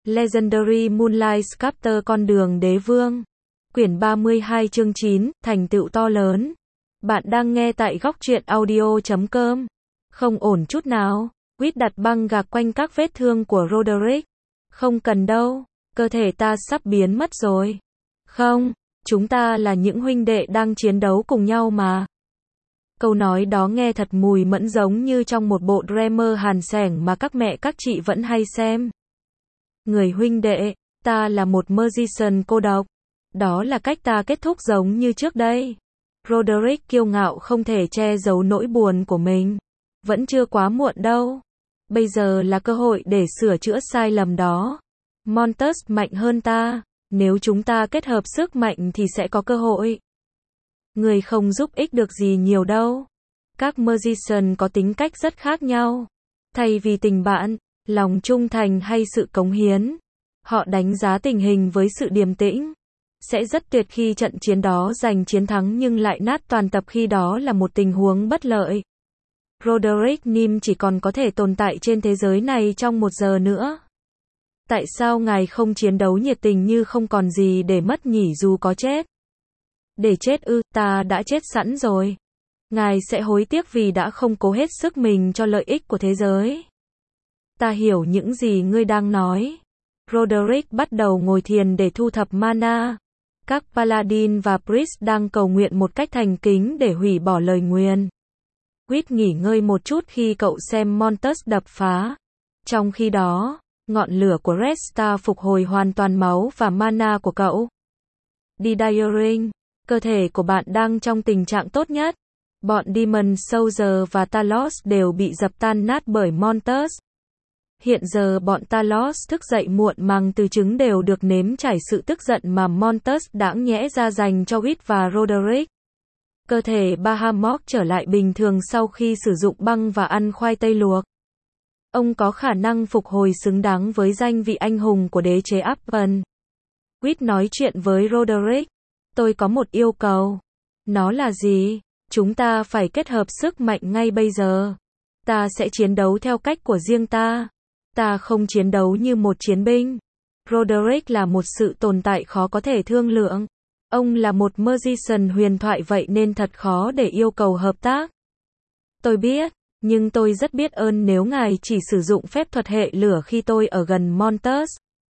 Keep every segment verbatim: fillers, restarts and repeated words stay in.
Legendary Moonlight Sculptor con đường đế vương. Quyển ba mươi hai chương chín, thành tựu to lớn. Bạn đang nghe tại góc truyện audio chấm com. Không ổn chút nào. Quýt đặt băng gạc quanh các vết thương của Roderick. Không cần đâu, cơ thể ta sắp biến mất rồi. Không, chúng ta là những huynh đệ đang chiến đấu cùng nhau mà. Câu nói đó nghe thật mùi mẫn giống như trong một bộ drama hàn sẻng mà các mẹ các chị vẫn hay xem. Người huynh đệ, ta là một magician cô độc. Đó là cách ta kết thúc giống như trước đây. Roderick kiêu ngạo không thể che giấu nỗi buồn của mình. Vẫn chưa quá muộn đâu. Bây giờ là cơ hội để sửa chữa sai lầm đó. Montus mạnh hơn ta. Nếu chúng ta kết hợp sức mạnh thì sẽ có cơ hội. Người không giúp ích được gì nhiều đâu. Các magician có tính cách rất khác nhau. Thay vì tình bạn, lòng trung thành hay sự cống hiến, họ đánh giá tình hình với sự điềm tĩnh. Sẽ rất tuyệt khi trận chiến đó giành chiến thắng nhưng lại nát toàn tập khi đó là một tình huống bất lợi. Roderick Nim chỉ còn có thể tồn tại trên thế giới này trong một giờ nữa. Tại sao ngài không chiến đấu nhiệt tình như không còn gì để mất nhỉ dù có chết? Để chết ư, ta đã chết sẵn rồi. Ngài sẽ hối tiếc vì đã không cố hết sức mình cho lợi ích của thế giới. Ta hiểu những gì ngươi đang nói. Roderick bắt đầu ngồi thiền để thu thập mana. Các paladin và priest đang cầu nguyện một cách thành kính để hủy bỏ lời nguyền. Quýt nghỉ ngơi một chút khi cậu xem Montus đập phá. Trong khi đó, ngọn lửa của Red Star phục hồi hoàn toàn máu và mana của cậu. Đi Diring, cơ thể của bạn đang trong tình trạng tốt nhất. Bọn Demon Soldier và Talos đều bị dập tan nát bởi Montus. Hiện giờ bọn Talos thức dậy muộn màng từ trứng đều được nếm trải sự tức giận mà Montus đãng nhẽ ra dành cho Quýt và Roderick. Cơ thể Bahamut trở lại bình thường sau khi sử dụng băng và ăn khoai tây luộc. Ông có khả năng phục hồi xứng đáng với danh vị anh hùng của đế chế Appen. Quýt nói chuyện với Roderick. Tôi có một yêu cầu. Nó là gì? Chúng ta phải kết hợp sức mạnh ngay bây giờ. Ta sẽ chiến đấu theo cách của riêng ta. Ta không chiến đấu như một chiến binh. Roderick là một sự tồn tại khó có thể thương lượng. Ông là một magician huyền thoại vậy nên thật khó để yêu cầu hợp tác. Tôi biết, nhưng tôi rất biết ơn nếu ngài chỉ sử dụng phép thuật hệ lửa khi tôi ở gần Montus.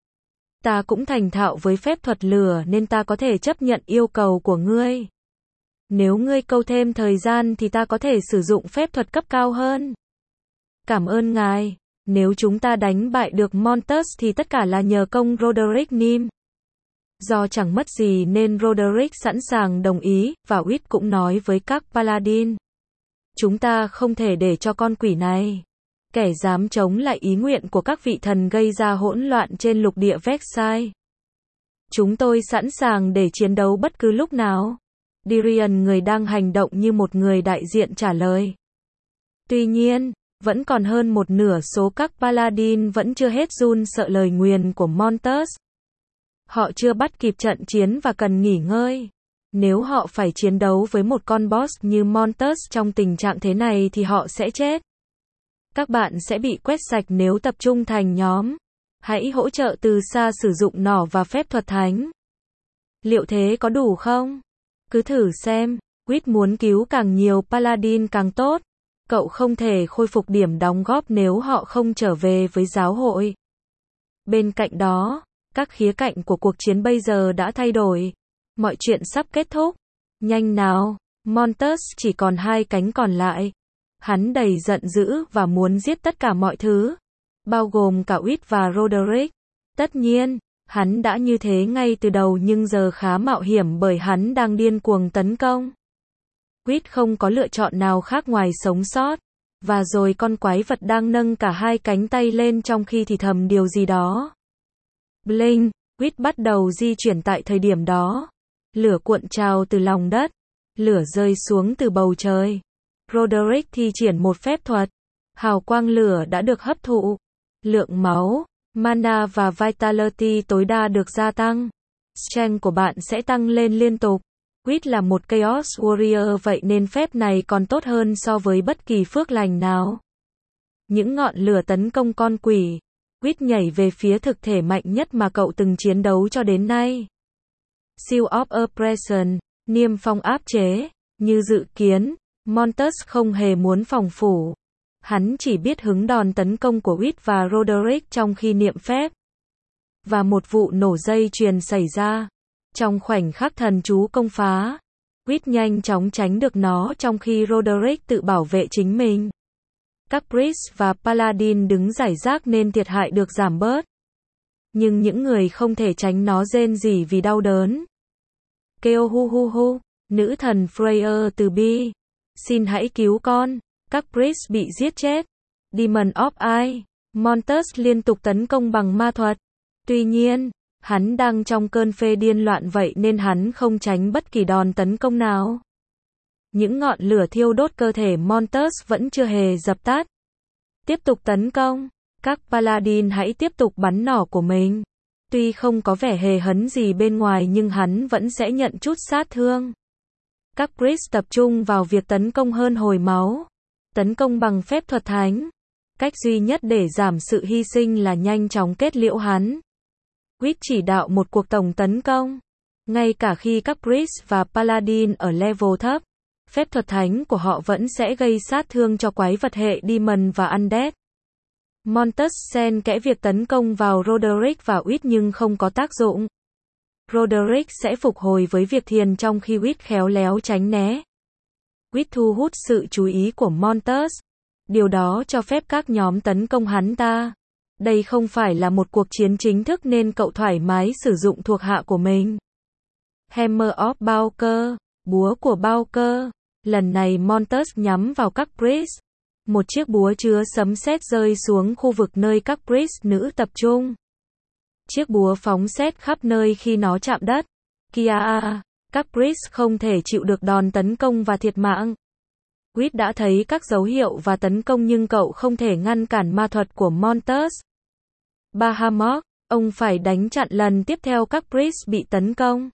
Ta cũng thành thạo với phép thuật lửa nên ta có thể chấp nhận yêu cầu của ngươi. Nếu ngươi câu thêm thời gian thì ta có thể sử dụng phép thuật cấp cao hơn. Cảm ơn ngài. Nếu chúng ta đánh bại được Montus thì tất cả là nhờ công Roderick Nim. Do chẳng mất gì nên Roderick sẵn sàng đồng ý, và Quýt cũng nói với các paladin. Chúng ta không thể để cho con quỷ này, kẻ dám chống lại ý nguyện của các vị thần gây ra hỗn loạn trên lục địa Vexai. Chúng tôi sẵn sàng để chiến đấu bất cứ lúc nào. Dirian người đang hành động như một người đại diện trả lời. Tuy nhiên, vẫn còn hơn một nửa số các paladin vẫn chưa hết run sợ lời nguyền của Montus. Họ chưa bắt kịp trận chiến và cần nghỉ ngơi. Nếu họ phải chiến đấu với một con boss như Montus trong tình trạng thế này thì họ sẽ chết. Các bạn sẽ bị quét sạch nếu tập trung thành nhóm. Hãy hỗ trợ từ xa sử dụng nỏ và phép thuật thánh. Liệu thế có đủ không? Cứ thử xem. Quýt muốn cứu càng nhiều paladin càng tốt. Cậu không thể khôi phục điểm đóng góp nếu họ không trở về với giáo hội. Bên cạnh đó, các khía cạnh của cuộc chiến bây giờ đã thay đổi. Mọi chuyện sắp kết thúc. Nhanh nào, Montus chỉ còn hai cánh còn lại. Hắn đầy giận dữ và muốn giết tất cả mọi thứ, bao gồm cả Quýt và Roderick. Tất nhiên, hắn đã như thế ngay từ đầu nhưng giờ khá mạo hiểm bởi hắn đang điên cuồng tấn công. Quýt không có lựa chọn nào khác ngoài sống sót. Và rồi con quái vật đang nâng cả hai cánh tay lên trong khi thì thầm điều gì đó. Blink, Quýt bắt đầu di chuyển tại thời điểm đó. Lửa cuộn trào từ lòng đất. Lửa rơi xuống từ bầu trời. Roderick thi triển một phép thuật. Hào quang lửa đã được hấp thụ. Lượng máu, mana và vitality tối đa được gia tăng. Strength của bạn sẽ tăng lên liên tục. Quýt là một Chaos Warrior vậy nên phép này còn tốt hơn so với bất kỳ phước lành nào. Những ngọn lửa tấn công con quỷ. Quýt nhảy về phía thực thể mạnh nhất mà cậu từng chiến đấu cho đến nay. Seal of Oppression, niêm phong áp chế. Như dự kiến, Montes không hề muốn phòng thủ. Hắn chỉ biết hứng đòn tấn công của Quýt và Roderick trong khi niệm phép. Và một vụ nổ dây chuyền xảy ra. Trong khoảnh khắc thần chú công phá, Quýt nhanh chóng tránh được nó trong khi Roderick tự bảo vệ chính mình. Các Priest và Paladin đứng rải rác nên thiệt hại được giảm bớt. Nhưng những người không thể tránh nó rên rỉ vì đau đớn. Kêu hu hu hu, nữ thần Freya từ bi. Xin hãy cứu con. Các Priest bị giết chết. Demon of Eye. Montes liên tục tấn công bằng ma thuật. Tuy nhiên, hắn đang trong cơn phê điên loạn vậy nên hắn không tránh bất kỳ đòn tấn công nào. Những ngọn lửa thiêu đốt cơ thể Montes vẫn chưa hề dập tắt. Tiếp tục tấn công. Các Paladin hãy tiếp tục bắn nỏ của mình. Tuy không có vẻ hề hấn gì bên ngoài nhưng hắn vẫn sẽ nhận chút sát thương. Các Priest tập trung vào việc tấn công hơn hồi máu. Tấn công bằng phép thuật thánh. Cách duy nhất để giảm sự hy sinh là nhanh chóng kết liễu hắn. Quýt chỉ đạo một cuộc tổng tấn công. Ngay cả khi các Priest và Paladin ở level thấp, phép thuật thánh của họ vẫn sẽ gây sát thương cho quái vật hệ Demon và Undead. Montes xen kẽ việc tấn công vào Roderick và Quýt nhưng không có tác dụng. Roderick sẽ phục hồi với việc thiền trong khi Quýt khéo léo tránh né. Quýt thu hút sự chú ý của Montes. Điều đó cho phép các nhóm tấn công hắn ta. Đây không phải là một cuộc chiến chính thức nên cậu thoải mái sử dụng thuộc hạ của mình. Hammer of Bowker, búa của Bowker. Lần này Montes nhắm vào các Priest. Một chiếc búa chứa sấm sét rơi xuống khu vực nơi các Priest nữ tập trung. Chiếc búa phóng sét khắp nơi khi nó chạm đất. Kia, các Priest không thể chịu được đòn tấn công và thiệt mạng. Quýt đã thấy các dấu hiệu và tấn công nhưng cậu không thể ngăn cản ma thuật của Montes. Bahamut, ông phải đánh chặn lần tiếp theo các Priest bị tấn công.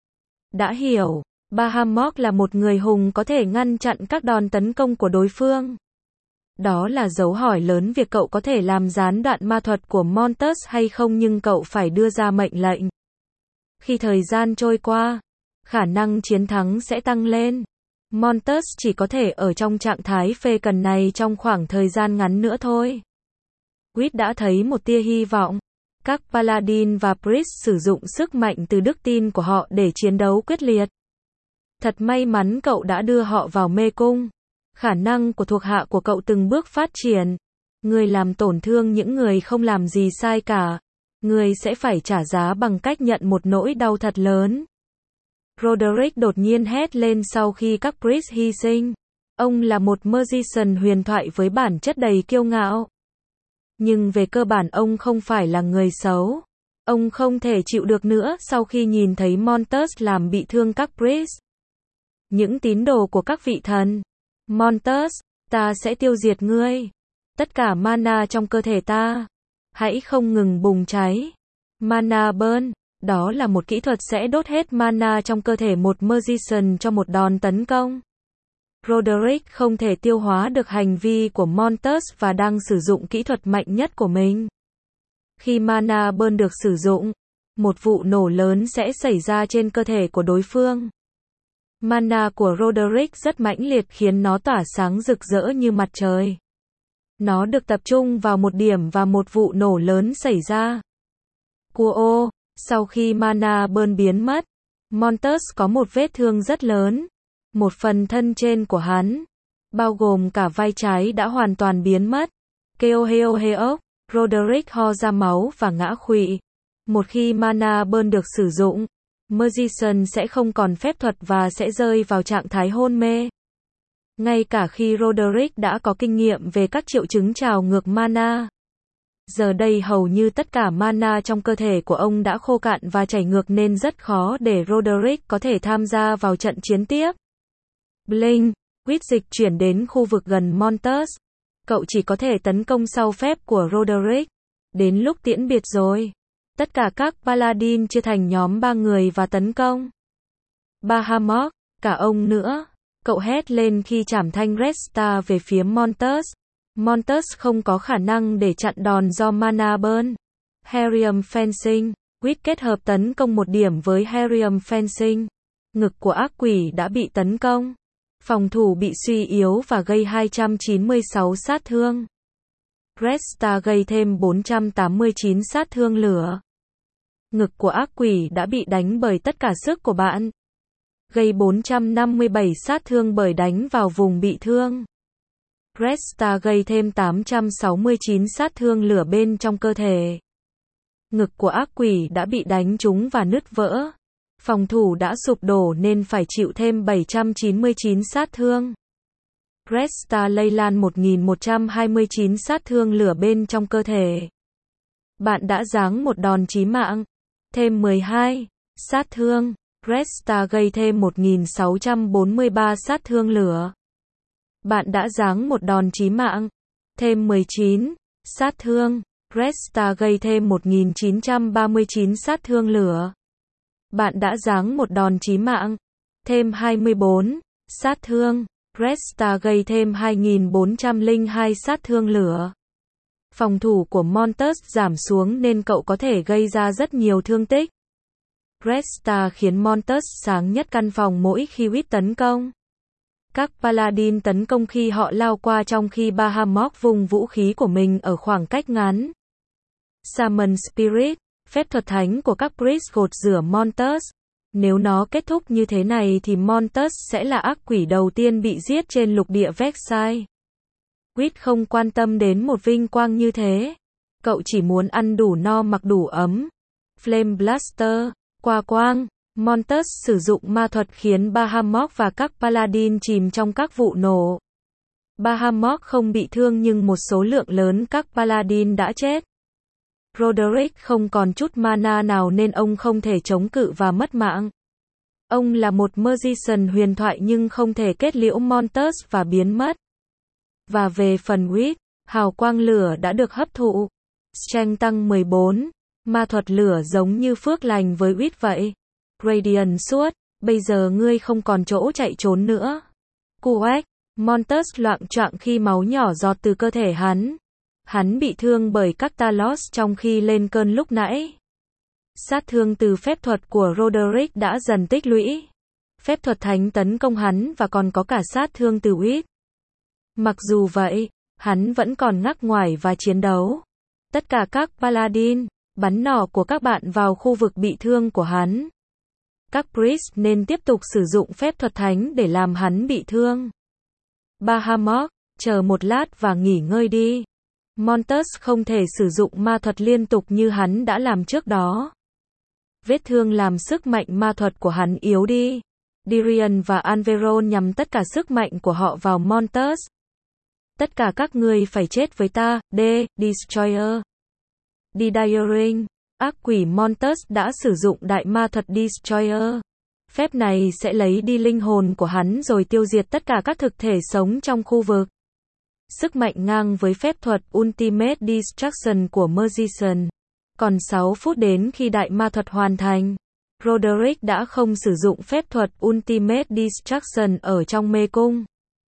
Đã hiểu, Bahamut là một người hùng có thể ngăn chặn các đòn tấn công của đối phương. Đó là dấu hỏi lớn việc cậu có thể làm gián đoạn ma thuật của Montes hay không nhưng cậu phải đưa ra mệnh lệnh. Khi thời gian trôi qua, khả năng chiến thắng sẽ tăng lên. Montes chỉ có thể ở trong trạng thái phê cần này trong khoảng thời gian ngắn nữa thôi. Quýt đã thấy một tia hy vọng. Các Paladin và Priest sử dụng sức mạnh từ đức tin của họ để chiến đấu quyết liệt. Thật may mắn cậu đã đưa họ vào mê cung. Khả năng của thuộc hạ của cậu từng bước phát triển. Người làm tổn thương những người không làm gì sai cả. Người sẽ phải trả giá bằng cách nhận một nỗi đau thật lớn. Roderick đột nhiên hét lên sau khi các Priest hy sinh. Ông là một magician huyền thoại với bản chất đầy kiêu ngạo. Nhưng về cơ bản ông không phải là người xấu. Ông không thể chịu được nữa sau khi nhìn thấy Montes làm bị thương các Priest. Những tín đồ của các vị thần. Montes, ta sẽ tiêu diệt ngươi. Tất cả mana trong cơ thể ta. Hãy không ngừng bùng cháy. Mana burn. Đó là một kỹ thuật sẽ đốt hết mana trong cơ thể một magician cho một đòn tấn công. Roderick không thể tiêu hóa được hành vi của Montes và đang sử dụng kỹ thuật mạnh nhất của mình. Khi mana burn được sử dụng, một vụ nổ lớn sẽ xảy ra trên cơ thể của đối phương. Mana của Roderick rất mãnh liệt khiến nó tỏa sáng rực rỡ như mặt trời. Nó được tập trung vào một điểm và một vụ nổ lớn xảy ra. Cuo, sau khi mana burn biến mất, Montes có một vết thương rất lớn. Một phần thân trên của hắn, bao gồm cả vai trái đã hoàn toàn biến mất. Keoheoheok, Roderick ho ra máu và ngã khuỵu. Một khi mana burn được sử dụng, magician sẽ không còn phép thuật và sẽ rơi vào trạng thái hôn mê. Ngay cả khi Roderick đã có kinh nghiệm về các triệu chứng trào ngược mana. Giờ đây hầu như tất cả mana trong cơ thể của ông đã khô cạn và chảy ngược nên rất khó để Roderick có thể tham gia vào trận chiến tiếp. Blink, Quýt dịch chuyển đến khu vực gần Montes. Cậu chỉ có thể tấn công sau phép của Roderick. Đến lúc tiễn biệt rồi. Tất cả các Paladin chia thành nhóm ba người và tấn công. Bahamut, cả ông nữa. Cậu hét lên khi chảm thanh Red Star về phía Montes. Montes không có khả năng để chặn đòn do mana burn. Herium Fencing. Quýt kết hợp tấn công một điểm với Herium Fencing. Ngực của ác quỷ đã bị tấn công. Phòng thủ bị suy yếu và gây hai trăm chín mươi sáu sát thương. Red Star gây thêm bốn trăm tám mươi chín sát thương lửa. Ngực của ác quỷ đã bị đánh bởi tất cả sức của bạn. Gây bốn trăm năm mươi bảy sát thương bởi đánh vào vùng bị thương. Red Star gây thêm tám trăm sáu mươi chín sát thương lửa bên trong cơ thể. Ngực của ác quỷ đã bị đánh trúng và nứt vỡ. Phòng thủ đã sụp đổ nên phải chịu thêm bảy trăm chín mươi chín sát thương. Red Star lây lan một nghìn một trăm hai mươi chín sát thương lửa bên trong cơ thể. Bạn đã giáng một đòn chí mạng. Thêm mười hai sát thương. Red Star gây thêm một nghìn sáu trăm bốn mươi ba sát thương lửa. Bạn đã giáng một đòn chí mạng. Thêm mười chín sát thương. Red Star gây thêm một nghìn chín trăm ba mươi chín sát thương lửa. Bạn đã giáng một đòn chí mạng. Thêm hai mươi bốn sát thương. Red Star gây thêm hai nghìn bốn trăm lẻ hai sát thương lửa. Phòng thủ của Montes giảm xuống nên cậu có thể gây ra rất nhiều thương tích. Red Star khiến Montes sáng nhất căn phòng mỗi khi Quýt tấn công. Các Paladin tấn công khi họ lao qua trong khi Bahamut vùng vũ khí của mình ở khoảng cách ngắn. Summon Spirit, phép thuật thánh của các Priest gột rửa Montes. Nếu nó kết thúc như thế này thì Montes sẽ là ác quỷ đầu tiên bị giết trên lục địa Vexai. Quýt không quan tâm đến một vinh quang như thế. Cậu chỉ muốn ăn đủ no mặc đủ ấm. Flame Blaster, qua quang. Montes sử dụng ma thuật khiến Bahamut và các Paladin chìm trong các vụ nổ. Bahamut không bị thương nhưng một số lượng lớn các Paladin đã chết. Roderick không còn chút mana nào nên ông không thể chống cự và mất mạng. Ông là một Magician huyền thoại nhưng không thể kết liễu Montes và biến mất. Và về phần Quýt, hào quang lửa đã được hấp thụ. Strength tăng mười bốn. Ma thuật lửa giống như phước lành với Quýt vậy. Radiant suốt, bây giờ ngươi không còn chỗ chạy trốn nữa. Cuếch, Montes loạng choạng khi máu nhỏ giọt từ cơ thể hắn. Hắn bị thương bởi các Talos trong khi lên cơn lúc nãy. Sát thương từ phép thuật của Roderick đã dần tích lũy. Phép thuật thánh tấn công hắn và còn có cả sát thương từ Quýt. Mặc dù vậy, hắn vẫn còn ngắc ngoải và chiến đấu. Tất cả các Paladin, bắn nỏ của các bạn vào khu vực bị thương của hắn. Các Priest nên tiếp tục sử dụng phép thuật thánh để làm hắn bị thương. Bahamut, chờ một lát và nghỉ ngơi đi. Montes không thể sử dụng ma thuật liên tục như hắn đã làm trước đó. Vết thương làm sức mạnh ma thuật của hắn yếu đi. Dirian và Anveron nhằm tất cả sức mạnh của họ vào Montes. Tất cả các ngươi phải chết với ta, D. Destroyer. Didiering. Ác quỷ Montes đã sử dụng đại ma thuật Destroyer. Phép này sẽ lấy đi linh hồn của hắn rồi tiêu diệt tất cả các thực thể sống trong khu vực. Sức mạnh ngang với phép thuật Ultimate Destruction của Magician. Còn sáu phút đến khi đại ma thuật hoàn thành. Roderick đã không sử dụng phép thuật Ultimate Destruction ở trong mê cung.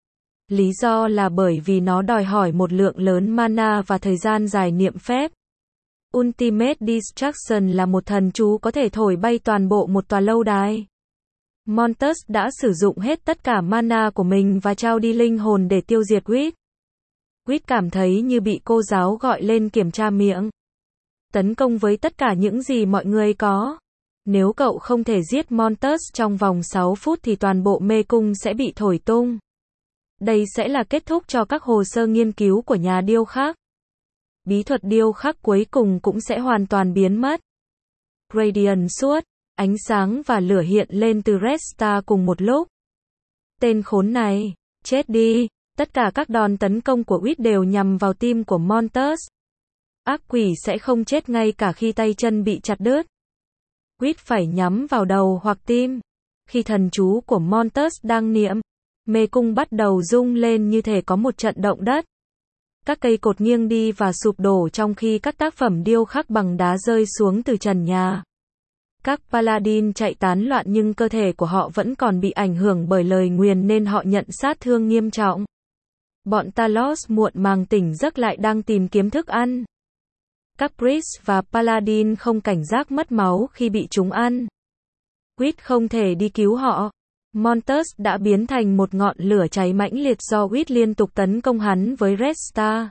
Lý do là bởi vì nó đòi hỏi một lượng lớn mana và thời gian dài niệm phép. Ultimate Destruction là một thần chú có thể thổi bay toàn bộ một tòa lâu đài. Montes đã sử dụng hết tất cả mana của mình và trao đi linh hồn để tiêu diệt Quýt. Quýt cảm thấy như bị cô giáo gọi lên kiểm tra miệng. Tấn công với tất cả những gì mọi người có. Nếu cậu không thể giết Montes trong vòng sáu phút thì toàn bộ mê cung sẽ bị thổi tung. Đây sẽ là kết thúc cho các hồ sơ nghiên cứu của nhà điêu khắc. Bí thuật điêu khắc cuối cùng cũng sẽ hoàn toàn biến mất. Radiant suốt, ánh sáng và lửa hiện lên từ Red Star cùng một lúc. Tên khốn này, chết đi. Tất cả các đòn tấn công của Quýt đều nhằm vào tim của Montes. Ác quỷ sẽ không chết ngay cả khi tay chân bị chặt đứt. Quýt phải nhắm vào đầu hoặc tim. Khi thần chú của Montes đang niệm, mê cung bắt đầu rung lên như thể có một trận động đất. Các cây cột nghiêng đi và sụp đổ trong khi các tác phẩm điêu khắc bằng đá rơi xuống từ trần nhà. Các Paladin chạy tán loạn nhưng cơ thể của họ vẫn còn bị ảnh hưởng bởi lời nguyền nên họ nhận sát thương nghiêm trọng. Bọn Talos muộn màng tỉnh giấc lại đang tìm kiếm thức ăn. Các Priest và Paladin không cảnh giác mất máu khi bị chúng ăn. Quýt không thể đi cứu họ. Montus đã biến thành một ngọn lửa cháy mãnh liệt do Quýt liên tục tấn công hắn với Red Star.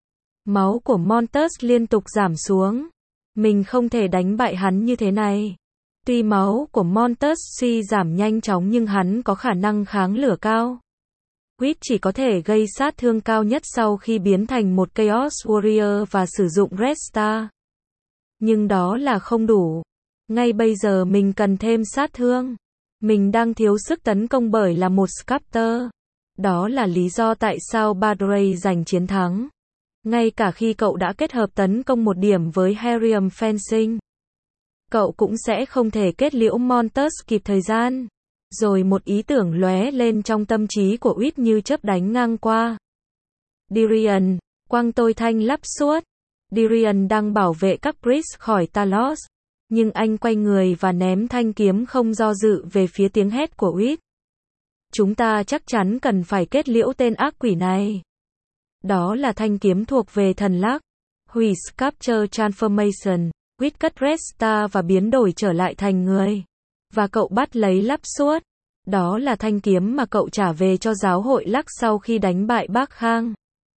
Máu của Montus liên tục giảm xuống. Mình không thể đánh bại hắn như thế này. Tuy máu của Montus suy giảm nhanh chóng nhưng hắn có khả năng kháng lửa cao. Quýt chỉ có thể gây sát thương cao nhất sau khi biến thành một Chaos Warrior và sử dụng Red Star. Nhưng đó là không đủ. Ngay bây giờ mình cần thêm sát thương. Mình đang thiếu sức tấn công bởi là một Sculptor. Đó là lý do tại sao Badray giành chiến thắng. Ngay cả khi cậu đã kết hợp tấn công một điểm với Herium Fencing, cậu cũng sẽ không thể kết liễu Montus kịp thời gian. Rồi một ý tưởng lóe lên trong tâm trí của Quýt như chớp đánh ngang qua. Dirian, quang tôi thanh lắp suốt. Dirian đang bảo vệ các Priest khỏi Talos. Nhưng anh quay người và ném thanh kiếm không do dự về phía tiếng hét của Quýt. Chúng ta chắc chắn cần phải kết liễu tên ác quỷ này. Đó là thanh kiếm thuộc về thần Lắc. Hủy Sculpture Transformation. Quýt cất Red Star và biến đổi trở lại thành người. Và cậu bắt lấy lắp suốt. Đó là thanh kiếm mà cậu trả về cho giáo hội Lắc sau khi đánh bại Bác Khang.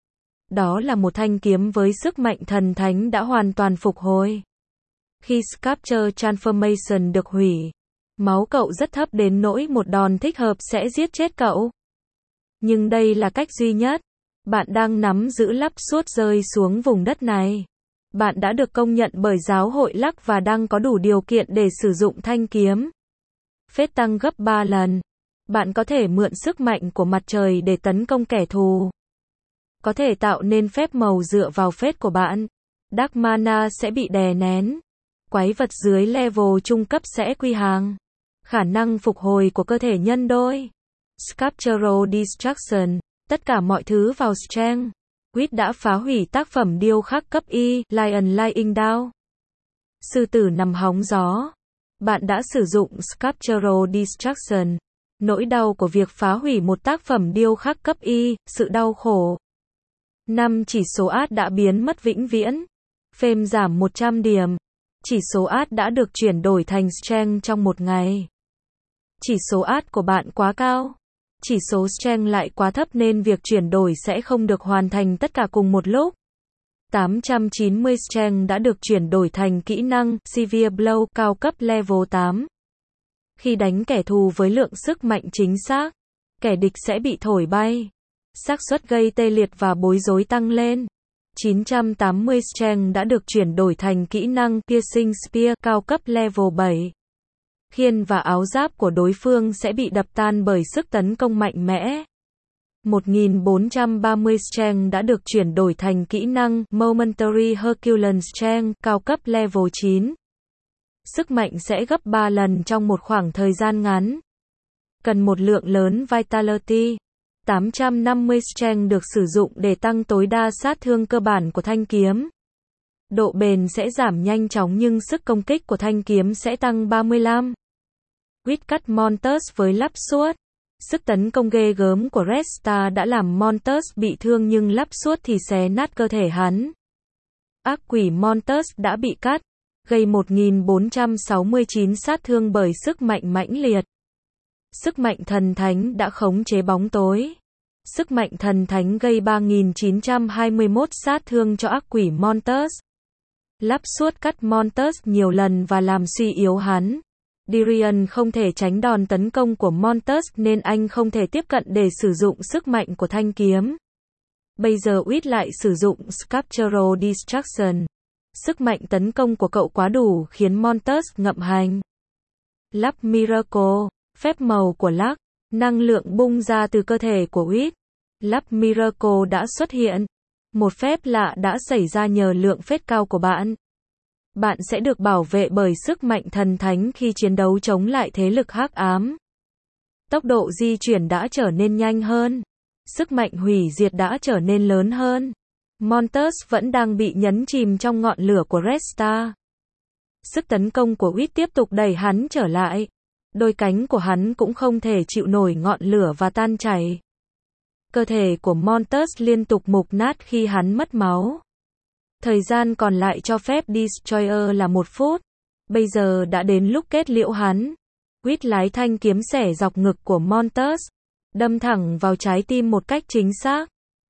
Đó là một thanh kiếm với sức mạnh thần thánh đã hoàn toàn phục hồi. Khi Sculpture Transformation được hủy, máu cậu rất thấp đến nỗi một đòn thích hợp sẽ giết chết cậu. Nhưng đây là cách duy nhất. Bạn đang nắm giữ lắp suốt rơi xuống vùng đất này. Bạn đã được công nhận bởi giáo hội Lắc và đang có đủ điều kiện để sử dụng thanh kiếm. Phép tăng gấp ba lần. Bạn có thể mượn sức mạnh của mặt trời để tấn công kẻ thù. Có thể tạo nên phép màu dựa vào phép của bạn. Dark Mana sẽ bị đè nén. Quái vật dưới level trung cấp sẽ quy hàng. Khả năng phục hồi của cơ thể nhân đôi. Sculptural Destruction. Tất cả mọi thứ vào Strength. Quýt đã phá hủy tác phẩm điêu khắc cấp Y, Lion Lying Down. Sư tử nằm hóng gió. Bạn đã sử dụng Sculptural Destruction. Nỗi đau của việc phá hủy một tác phẩm điêu khắc cấp Y, sự đau khổ. năm Chỉ số át đã biến mất vĩnh viễn. Phêm giảm một trăm điểm. Chỉ số át đã được chuyển đổi thành Strength trong một ngày. Chỉ số át của bạn quá cao. Chỉ số Strength lại quá thấp nên việc chuyển đổi sẽ không được hoàn thành tất cả cùng một lúc. tám trăm chín mươi Strength đã được chuyển đổi thành kỹ năng Severe Blow cao cấp level tám. Khi đánh kẻ thù với lượng sức mạnh chính xác, kẻ địch sẽ bị thổi bay. Xác suất gây tê liệt và bối rối tăng lên. chín trăm tám mươi Strength đã được chuyển đổi thành kỹ năng Piercing Spear cao cấp level bảy. Khiên và áo giáp của đối phương sẽ bị đập tan bởi sức tấn công mạnh mẽ. một nghìn bốn trăm ba mươi Strength đã được chuyển đổi thành kỹ năng Momentary Herculean Strength cao cấp level chín. Sức mạnh sẽ gấp ba lần trong một khoảng thời gian ngắn. Cần một lượng lớn Vitality. tám trăm năm mươi Strength được sử dụng để tăng tối đa sát thương cơ bản của thanh kiếm. Độ bền sẽ giảm nhanh chóng nhưng sức công kích của thanh kiếm sẽ tăng ba mươi lăm. Quýt cắt Montus với lắp suốt. Sức tấn công ghê gớm của Red Star đã làm Montus bị thương nhưng lắp suốt thì xé nát cơ thể hắn. Ác quỷ Montus đã bị cắt, gây một nghìn bốn trăm sáu mươi chín sát thương bởi sức mạnh mãnh liệt. Sức mạnh thần thánh đã khống chế bóng tối. Sức mạnh thần thánh gây ba nghìn chín trăm hai mươi mốt sát thương cho ác quỷ Montus. Lắp suốt cắt Montus nhiều lần và làm suy yếu hắn. Dirian không thể tránh đòn tấn công của Montus nên anh không thể tiếp cận để sử dụng sức mạnh của thanh kiếm. Bây giờ Quýt lại sử dụng Sculptural Destruction. Sức mạnh tấn công của cậu quá đủ khiến Montus ngậm hành. Lắp Miracle. Phép màu của Lắc. Năng lượng bung ra từ cơ thể của Quýt. Lắp Miracle đã xuất hiện. Một phép lạ đã xảy ra nhờ lượng phép cao của bạn. Bạn sẽ được bảo vệ bởi sức mạnh thần thánh khi chiến đấu chống lại thế lực hắc ám. Tốc độ di chuyển đã trở nên nhanh hơn. Sức mạnh hủy diệt đã trở nên lớn hơn. Montus vẫn đang bị nhấn chìm trong ngọn lửa của Red Star. Sức tấn công của Quýt tiếp tục đẩy hắn trở lại. Đôi cánh của hắn cũng không thể chịu nổi ngọn lửa và tan chảy. Cơ thể của Montes liên tục mục nát khi hắn mất máu. Thời gian còn lại cho phép Destroyer là một phút. Bây giờ đã đến lúc kết liễu hắn. Quýt lái thanh kiếm xẻ dọc ngực của Montes, đâm thẳng vào trái tim một cách chính xác.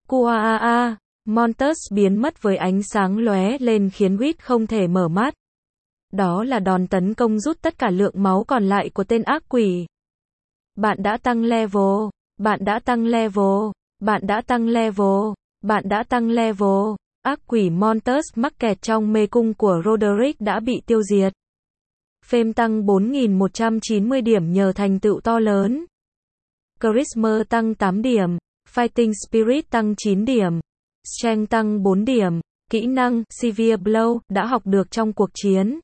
Kuaa, Montes biến mất với ánh sáng lóe lên khiến Quýt không thể mở mắt. Đó là đòn tấn công rút tất cả lượng máu còn lại của tên ác quỷ. Bạn đã tăng level, bạn đã tăng level, bạn đã tăng level, bạn đã tăng level. Ác quỷ Montes mắc kẹt trong mê cung của Roderick đã bị tiêu diệt. Fame tăng bốn nghìn một trăm chín mươi điểm nhờ thành tựu to lớn. Charisma tăng tám điểm, Fighting Spirit tăng chín điểm, Strength tăng bốn điểm, kỹ năng Severe Blow đã học được trong cuộc chiến.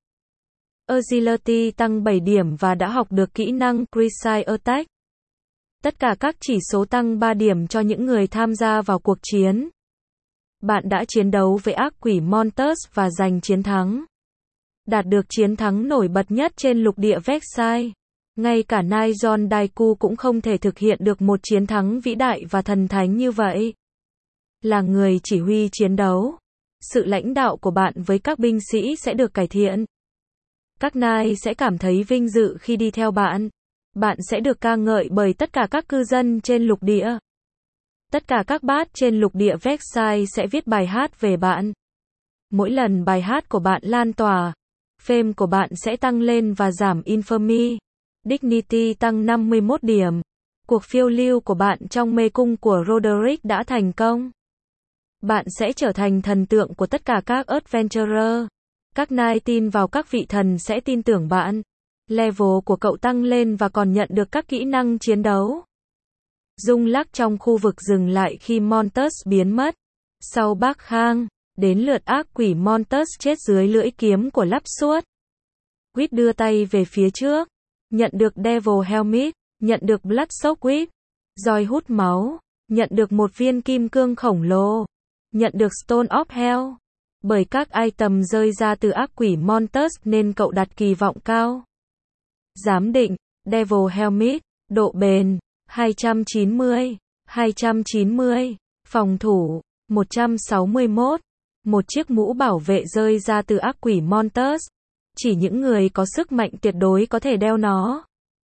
Agility tăng bảy điểm và đã học được kỹ năng Precise Attack. Tất cả các chỉ số tăng ba điểm cho những người tham gia vào cuộc chiến. Bạn đã chiến đấu với ác quỷ Montes và giành chiến thắng. Đạt được chiến thắng nổi bật nhất trên lục địa Vexai. Ngay cả Naijon Daiku cũng không thể thực hiện được một chiến thắng vĩ đại và thần thánh như vậy. Là người chỉ huy chiến đấu, sự lãnh đạo của bạn với các binh sĩ sẽ được cải thiện. Các nai sẽ cảm thấy vinh dự khi đi theo bạn. Bạn sẽ được ca ngợi bởi tất cả các cư dân trên lục địa. Tất cả các bát trên lục địa Vexai sẽ viết bài hát về bạn. Mỗi lần bài hát của bạn lan tỏa, fame của bạn sẽ tăng lên và giảm infamy. Dignity tăng năm mươi mốt điểm. Cuộc phiêu lưu của bạn trong mê cung của Roderick đã thành công. Bạn sẽ trở thành thần tượng của tất cả các adventurer. Các nai tin vào các vị thần sẽ tin tưởng bạn. Level của cậu tăng lên và còn nhận được các kỹ năng chiến đấu. Rung lắc trong khu vực dừng lại khi Montes biến mất. Sau Bác Khang, đến lượt ác quỷ Montes chết dưới lưỡi kiếm của Lắp Suốt. Quýt đưa tay về phía trước. Nhận được Devil Helmet, nhận được Bloodsoaked Whip, roi hút máu, nhận được một viên kim cương khổng lồ, nhận được Stone of Hell. Bởi các item rơi ra từ ác quỷ Montes nên cậu đặt kỳ vọng cao. Giám định, Devil Helmet, độ bền, hai trăm chín mươi, hai trăm chín mươi, phòng thủ, một trăm sáu mươi mốt, một chiếc mũ bảo vệ rơi ra từ ác quỷ Montes. Chỉ những người có sức mạnh tuyệt đối có thể đeo nó.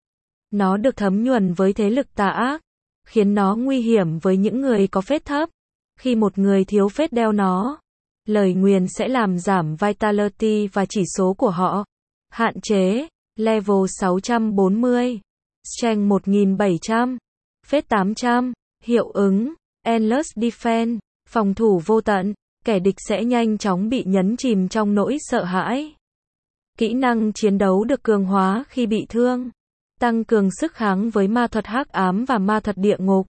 Nó được thấm nhuần với thế lực tà ác, khiến nó nguy hiểm với những người có phết thấp. Khi một người thiếu phết đeo nó, lời nguyền sẽ làm giảm vitality và chỉ số của họ. Hạn chế, level sáu trăm bốn mươi, strength một nghìn bảy trăm, phết tám trăm, hiệu ứng, endless defense, phòng thủ vô tận, kẻ địch sẽ nhanh chóng bị nhấn chìm trong nỗi sợ hãi. Kỹ năng chiến đấu được cường hóa khi bị thương, tăng cường sức kháng với ma thuật hắc ám và ma thuật địa ngục.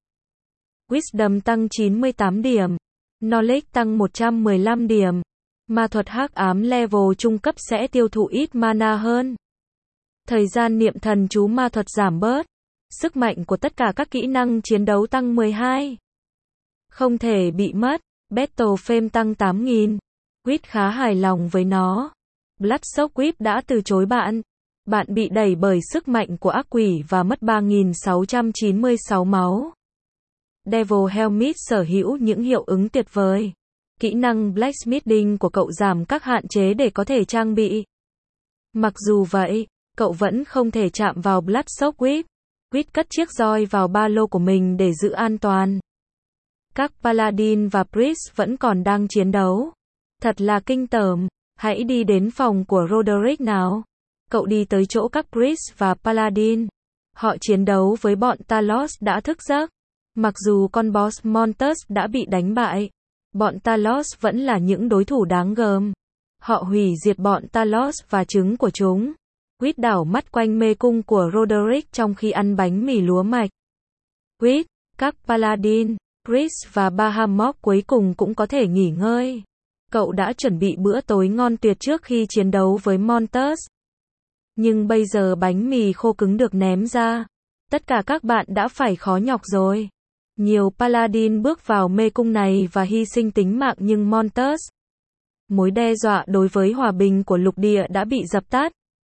Wisdom tăng chín mươi tám điểm, Knowledge tăng một trăm mười lăm điểm. Ma thuật hắc ám level trung cấp sẽ tiêu thụ ít mana hơn. Thời gian niệm thần chú ma thuật giảm bớt. Sức mạnh của tất cả các kỹ năng chiến đấu tăng mười hai. Không thể bị mất. Battle Fame tăng tám nghìn. Quýt khá hài lòng với nó. Bloodsoaked Whip đã từ chối bạn. Bạn bị đẩy bởi sức mạnh của ác quỷ và mất ba nghìn sáu trăm chín mươi sáu máu. Devil Helmet sở hữu những hiệu ứng tuyệt vời. Kỹ năng Blacksmithing của cậu giảm các hạn chế để có thể trang bị. Mặc dù vậy, cậu vẫn không thể chạm vào Bloodsoaked Whip. Quýt cất chiếc roi vào ba lô của mình để giữ an toàn. Các Paladin và Priest vẫn còn đang chiến đấu. Thật là kinh tởm. Hãy đi đến phòng của Roderick nào. Cậu đi tới chỗ các Priest và Paladin. Họ chiến đấu với bọn Talos đã thức giấc. Mặc dù con boss Montes đã bị đánh bại, bọn Talos vẫn là những đối thủ đáng gờm. Họ hủy diệt bọn Talos và trứng của chúng. Quýt đảo mắt quanh mê cung của Roderick trong khi ăn bánh mì lúa mạch. Quýt, các Paladin, Priest và Bahamut cuối cùng cũng có thể nghỉ ngơi. Cậu đã chuẩn bị bữa tối ngon tuyệt trước khi chiến đấu với Montes. Nhưng bây giờ bánh mì khô cứng được ném ra. Tất cả các bạn đã phải khó nhọc rồi. Nhiều Paladin bước vào mê cung này và hy sinh tính mạng nhưng Montes. Mối đe dọa đối với hòa bình của lục địa đã bị dập tắt.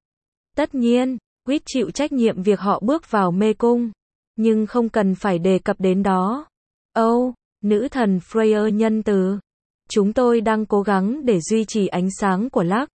Tất nhiên, Quýt chịu trách nhiệm việc họ bước vào mê cung. Nhưng không cần phải đề cập đến đó. Âu, oh, nữ thần Freya nhân từ. Chúng tôi đang cố gắng để duy trì ánh sáng của Lux.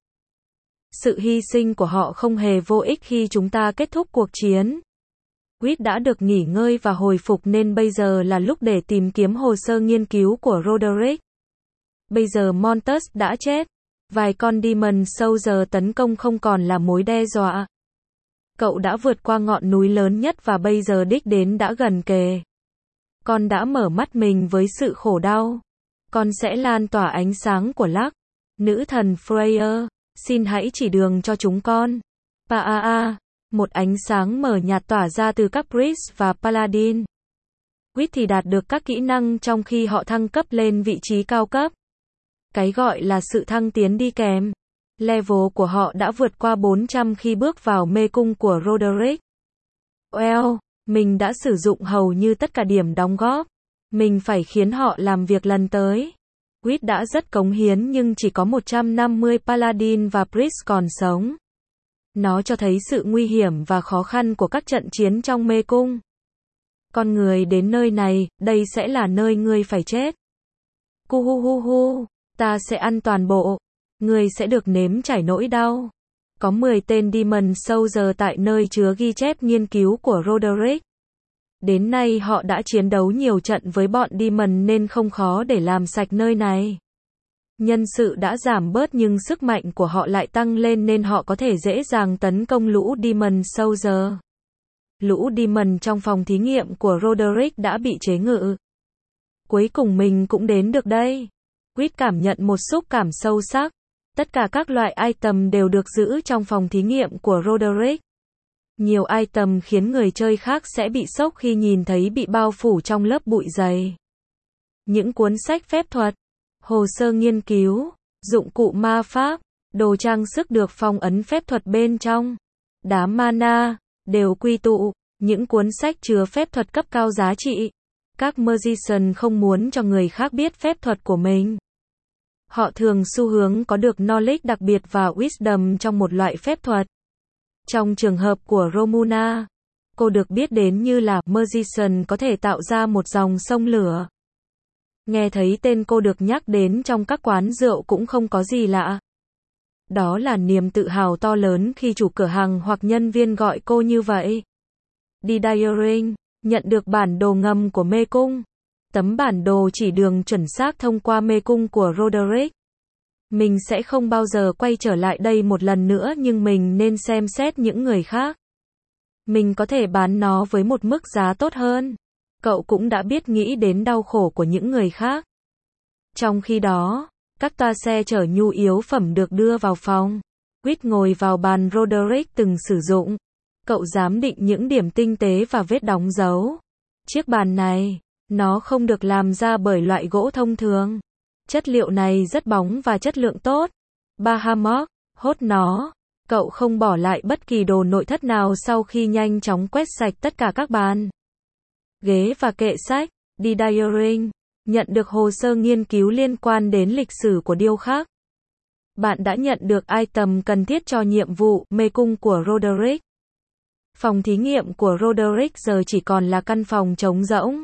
Sự hy sinh của họ không hề vô ích khi chúng ta kết thúc cuộc chiến. Quýt đã được nghỉ ngơi và hồi phục nên bây giờ là lúc để tìm kiếm hồ sơ nghiên cứu của Roderick. Bây giờ Montus đã chết. Vài con Demon Soldier tấn công không còn là mối đe dọa. Cậu đã vượt qua ngọn núi lớn nhất và bây giờ đích đến đã gần kề. Con đã mở mắt mình với sự khổ đau. Con sẽ lan tỏa ánh sáng của Lux. Nữ thần Freya, xin hãy chỉ đường cho chúng con. Pa a a, một ánh sáng mờ nhạt tỏa ra từ các priest và paladin. Quýt thì đạt được các kỹ năng trong khi họ thăng cấp lên vị trí cao cấp. Cái gọi là sự thăng tiến đi kèm. Level của họ đã vượt qua bốn trăm khi bước vào mê cung của Roderick. Well, mình đã sử dụng hầu như tất cả điểm đóng góp. Mình phải khiến họ làm việc lần tới. Quýt đã rất cống hiến nhưng chỉ có một trăm năm mươi paladin và priest còn sống. Nó cho thấy sự nguy hiểm và khó khăn của các trận chiến trong mê cung. Con người đến nơi này, đây sẽ là nơi ngươi phải chết. Cu hu hu hu, ta sẽ ăn toàn bộ. Ngươi sẽ được nếm trải nỗi đau. Có mười tên Demon Soldier tại nơi chứa ghi chép nghiên cứu của Roderick. Đến nay họ đã chiến đấu nhiều trận với bọn Demon nên không khó để làm sạch nơi này. Nhân sự đã giảm bớt nhưng sức mạnh của họ lại tăng lên nên họ có thể dễ dàng tấn công lũ Demon Soldier. Lũ Demon trong phòng thí nghiệm của Roderick đã bị chế ngự. Cuối cùng mình cũng đến được đây. Quýt cảm nhận một xúc cảm sâu sắc. Tất cả các loại item đều được giữ trong phòng thí nghiệm của Roderick. Nhiều item khiến người chơi khác sẽ bị sốc khi nhìn thấy bị bao phủ trong lớp bụi dày. Những cuốn sách phép thuật, hồ sơ nghiên cứu, dụng cụ ma pháp, đồ trang sức được phong ấn phép thuật bên trong, đá mana, đều quy tụ, những cuốn sách chứa phép thuật cấp cao giá trị. Các magician không muốn cho người khác biết phép thuật của mình. Họ thường xu hướng có được knowledge đặc biệt và wisdom trong một loại phép thuật. Trong trường hợp của Romuna, cô được biết đến như là magician có thể tạo ra một dòng sông lửa. Nghe thấy tên cô được nhắc đến trong các quán rượu cũng không có gì lạ. Đó là niềm tự hào to lớn khi chủ cửa hàng hoặc nhân viên gọi cô như vậy. Đi Diaring, nhận được bản đồ ngầm của mê cung. Tấm bản đồ chỉ đường chuẩn xác thông qua mê cung của Roderick. Mình sẽ không bao giờ quay trở lại đây một lần nữa nhưng mình nên xem xét những người khác. Mình có thể bán nó với một mức giá tốt hơn. Cậu cũng đã biết nghĩ đến đau khổ của những người khác. Trong khi đó, các toa xe chở nhu yếu phẩm được đưa vào phòng. Quýt ngồi vào bàn Roderick từng sử dụng. Cậu giám định những điểm tinh tế và vết đóng dấu. Chiếc bàn này, nó không được làm ra bởi loại gỗ thông thường. Chất liệu này rất bóng và chất lượng tốt. Bahamut, hốt nó. Cậu không bỏ lại bất kỳ đồ nội thất nào sau khi nhanh chóng quét sạch tất cả các bàn, ghế và kệ sách. Đi Diaring, nhận được hồ sơ nghiên cứu liên quan đến lịch sử của điêu khắc. Bạn đã nhận được item cần thiết cho nhiệm vụ mê cung của Roderick. Phòng thí nghiệm của Roderick giờ chỉ còn là căn phòng trống rỗng.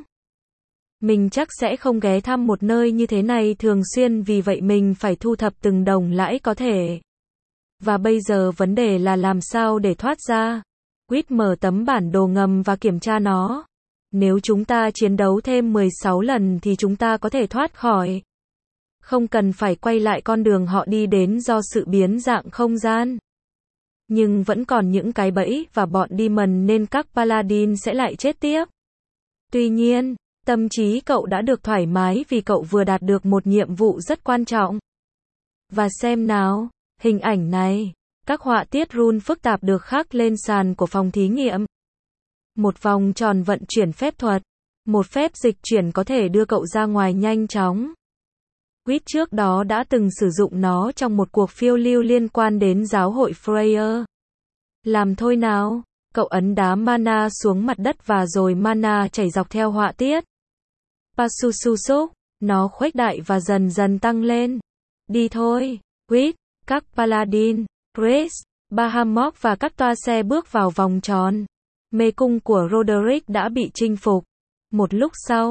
Mình chắc sẽ không ghé thăm một nơi như thế này thường xuyên vì vậy mình phải thu thập từng đồng lãi có thể. Và bây giờ vấn đề là làm sao để thoát ra. Quýt mở tấm bản đồ ngầm và kiểm tra nó. Nếu chúng ta chiến đấu thêm mười sáu lần thì chúng ta có thể thoát khỏi. Không cần phải quay lại con đường họ đi đến do sự biến dạng không gian. Nhưng vẫn còn những cái bẫy và bọn Demon nên các Paladin sẽ lại chết tiếp. Tuy nhiên, tâm trí cậu đã được thoải mái vì cậu vừa đạt được một nhiệm vụ rất quan trọng. Và xem nào, hình ảnh này, các họa tiết rune phức tạp được khắc lên sàn của phòng thí nghiệm. Một vòng tròn vận chuyển phép thuật, một phép dịch chuyển có thể đưa cậu ra ngoài nhanh chóng. Quýt trước đó đã từng sử dụng nó trong một cuộc phiêu lưu liên quan đến giáo hội Freya. Làm thôi nào, cậu ấn đá mana xuống mặt đất và rồi mana chảy dọc theo họa tiết. Pasususuk, nó khuếch đại và dần dần tăng lên. Đi thôi, Quýt, các Paladin, Priest, Bahamut và các toa xe bước vào vòng tròn. Mê cung của Roderick đã bị chinh phục. Một lúc sau,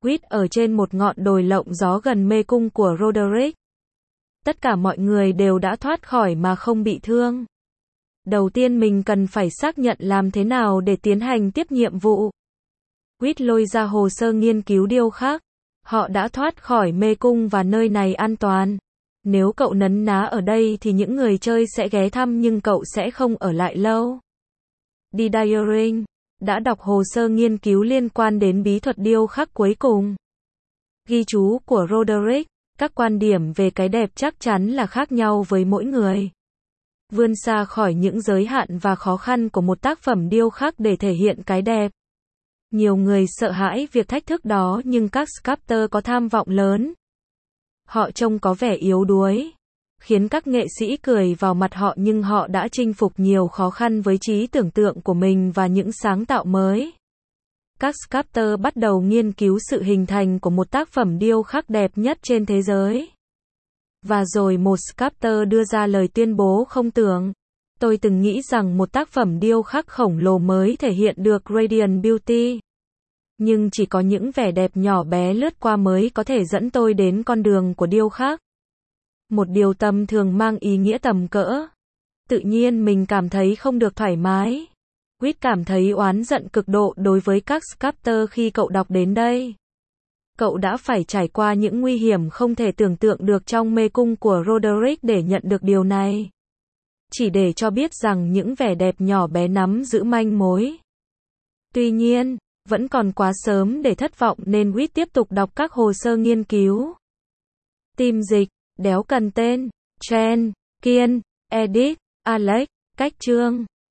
Quýt ở trên một ngọn đồi lộng gió gần mê cung của Roderick. Tất cả mọi người đều đã thoát khỏi mà không bị thương. Đầu tiên mình cần phải xác nhận làm thế nào để tiến hành tiếp nhiệm vụ. Quýt lôi ra hồ sơ nghiên cứu điêu khắc. Họ đã thoát khỏi mê cung và nơi này an toàn. Nếu cậu nấn ná ở đây thì những người chơi sẽ ghé thăm nhưng cậu sẽ không ở lại lâu. Đi Diaring đã đọc hồ sơ nghiên cứu liên quan đến bí thuật điêu khắc cuối cùng. Ghi chú của Roderick, các quan điểm về cái đẹp chắc chắn là khác nhau với mỗi người. Vươn xa khỏi những giới hạn và khó khăn của một tác phẩm điêu khắc để thể hiện cái đẹp. Nhiều người sợ hãi việc thách thức đó nhưng các sculptor có tham vọng lớn. Họ trông có vẻ yếu đuối, khiến các nghệ sĩ cười vào mặt họ nhưng họ đã chinh phục nhiều khó khăn với trí tưởng tượng của mình và những sáng tạo mới. Các sculptor bắt đầu nghiên cứu sự hình thành của một tác phẩm điêu khắc đẹp nhất trên thế giới. Và rồi một sculptor đưa ra lời tuyên bố không tưởng. Tôi từng nghĩ rằng một tác phẩm điêu khắc khổng lồ mới thể hiện được Radiant Beauty. Nhưng chỉ có những vẻ đẹp nhỏ bé lướt qua mới có thể dẫn tôi đến con đường của điêu khắc. Một điều tầm thường mang ý nghĩa tầm cỡ. Tự nhiên mình cảm thấy không được thoải mái. Quýt cảm thấy oán giận cực độ đối với các sculptor khi cậu đọc đến đây. Cậu đã phải trải qua những nguy hiểm không thể tưởng tượng được trong mê cung của Roderick để nhận được điều này. Chỉ để cho biết rằng những vẻ đẹp nhỏ bé nắm giữ manh mối. Tuy nhiên, vẫn còn quá sớm để thất vọng nên Quýt tiếp tục đọc các hồ sơ nghiên cứu. Tim dịch, đéo cần tên, Chen, Kiên, Edith, Alex, cách chương.